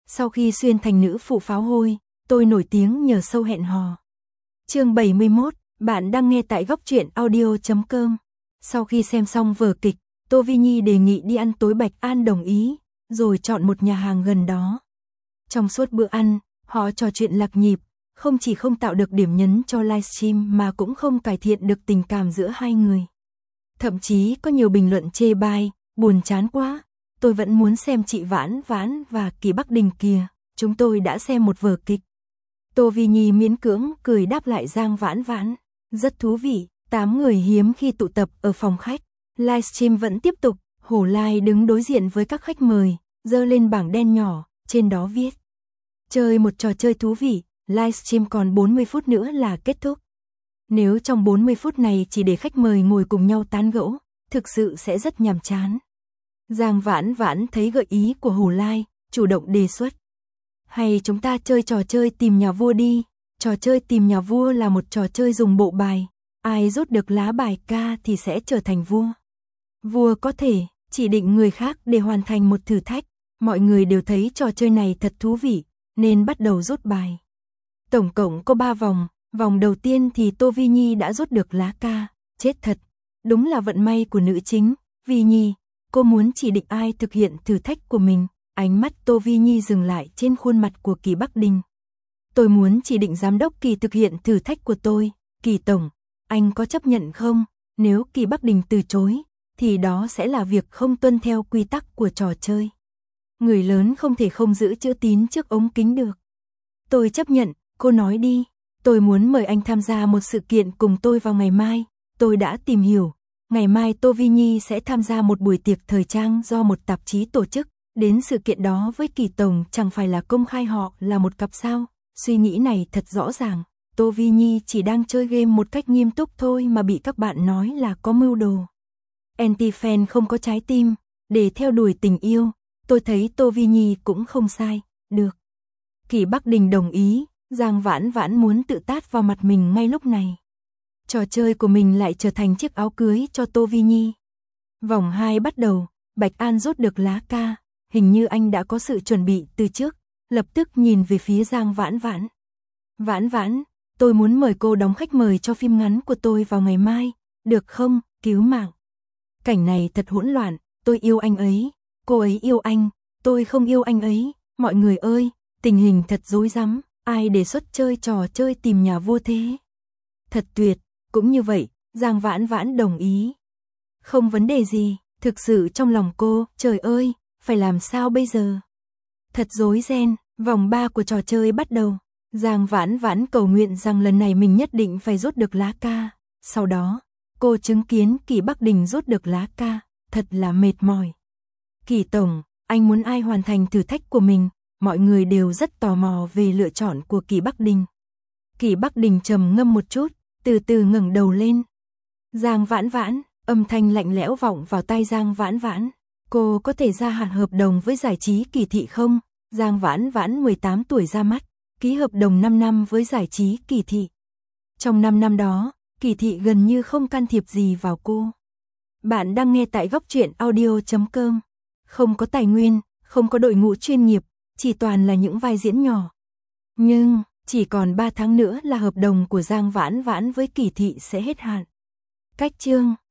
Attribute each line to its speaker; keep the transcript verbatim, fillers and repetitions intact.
Speaker 1: Sau khi xuyên thành nữ phụ pháo hôi, tôi nổi tiếng nhờ show hẹn hò. Chương bảy mươi mốt, bạn đang nghe tại góc truyện audio chấm com. Sau khi xem xong vở kịch, Tô Vi Nhi đề nghị đi ăn tối, Bạch An đồng ý, rồi chọn một nhà hàng gần đó. Trong suốt bữa ăn, họ trò chuyện lạc nhịp, không chỉ không tạo được điểm nhấn cho livestream mà cũng không cải thiện được tình cảm giữa hai người. Thậm chí có nhiều bình luận chê bai, buồn chán quá, tôi vẫn muốn xem chị Vãn Vãn và Kỳ Bắc Đình kìa, chúng tôi đã xem một vở kịch. Tô Vi Nhi miễn cưỡng cười đáp lại Giang Vãn Vãn, rất thú vị, tám người hiếm khi tụ tập ở phòng khách. Livestream vẫn tiếp tục, Hổ Lai đứng đối diện với các khách mời, giơ lên bảng đen nhỏ, trên đó viết: chơi một trò chơi thú vị, livestream còn bốn mươi phút nữa là kết thúc. Nếu trong bốn mươi phút này chỉ để khách mời ngồi cùng nhau tán gẫu, thực sự sẽ rất nhàm chán. Giang Vãn Vãn thấy gợi ý của Hổ Lai, chủ động đề xuất: hay chúng ta chơi trò chơi tìm nhà vua đi. Trò chơi tìm nhà vua là một trò chơi dùng bộ bài, ai rút được lá bài ca thì sẽ trở thành vua. Vua có thể chỉ định người khác để hoàn thành một thử thách. Mọi người đều thấy trò chơi này thật thú vị, nên bắt đầu rút bài. Tổng cộng có ba vòng, vòng đầu tiên thì Tô Vi Nhi đã rút được lá ca, chết thật, đúng là vận may của nữ chính. Vi Nhi, cô muốn chỉ định ai thực hiện thử thách của mình? Ánh mắt Tô Vi Nhi dừng lại trên khuôn mặt của Kỳ Bắc Đình. Tôi muốn chỉ định giám đốc Kỳ thực hiện thử thách của tôi. Kỳ tổng, anh có chấp nhận không? Nếu Kỳ Bắc Đình từ chối, thì đó sẽ là việc không tuân theo quy tắc của trò chơi. Người lớn không thể không giữ chữ tín trước ống kính được. Tôi chấp nhận, cô nói đi. Tôi muốn mời anh tham gia một sự kiện cùng tôi vào ngày mai. Tôi đã tìm hiểu, ngày mai Tô Vi Nhi sẽ tham gia một buổi tiệc thời trang do một tạp chí tổ chức. Đến sự kiện đó với Kỳ tổng chẳng phải là công khai họ là một cặp sao? Suy nghĩ này thật rõ ràng, Tô Vi Nhi chỉ đang chơi game một cách nghiêm túc thôi mà bị các bạn nói là có mưu đồ. Anti-fan không có trái tim, để theo đuổi tình yêu, tôi thấy Tô Vi Nhi cũng không sai, được. Kỳ Bắc Đình đồng ý, Giang Vãn Vãn muốn tự tát vào mặt mình ngay lúc này. Trò chơi của mình lại trở thành chiếc áo cưới cho Tô Vi Nhi. Vòng hai bắt đầu, Bạch An rút được lá ca, hình như anh đã có sự chuẩn bị từ trước, lập tức nhìn về phía Giang Vãn Vãn. Vãn Vãn, tôi muốn mời cô đóng khách mời cho phim ngắn của tôi vào ngày mai, được không? Cứu mạng. Cảnh này thật hỗn loạn, tôi yêu anh ấy, cô ấy yêu anh, tôi không yêu anh ấy, mọi người ơi, tình hình thật rối rắm, ai đề xuất chơi trò chơi tìm nhà vua thế? Thật tuyệt, cũng như vậy, Giang Vãn Vãn đồng ý. Không vấn đề gì, thực sự trong lòng cô, trời ơi, phải làm sao bây giờ? Thật rối ren, vòng ba của trò chơi bắt đầu. Giang Vãn Vãn cầu nguyện rằng lần này mình nhất định phải rút được lá ca. Sau đó, cô chứng kiến Kỳ Bắc Đình rút được lá ca, thật là mệt mỏi. Kỳ tổng, anh muốn ai hoàn thành thử thách của mình? Mọi người đều rất tò mò về lựa chọn của Kỳ Bắc Đình. Kỳ Bắc Đình trầm ngâm một chút, từ từ ngẩng đầu lên. Giang Vãn Vãn, âm thanh lạnh lẽo vọng vào tai Giang Vãn Vãn. Cô có thể gia hạn hợp đồng với giải trí Kỳ Thị không? Giang Vãn Vãn mười tám tuổi ra mắt, ký hợp đồng năm năm với giải trí Kỳ Thị. Trong năm năm đó, Kỳ Thị gần như không can thiệp gì vào cô. Bạn đang nghe tại góc truyện audio chấm com. Không có tài nguyên, không có đội ngũ chuyên nghiệp, chỉ toàn là những vai diễn nhỏ. Nhưng, chỉ còn ba tháng nữa là hợp đồng của Giang Vãn Vãn với Kỳ Thị sẽ hết hạn. Cách chương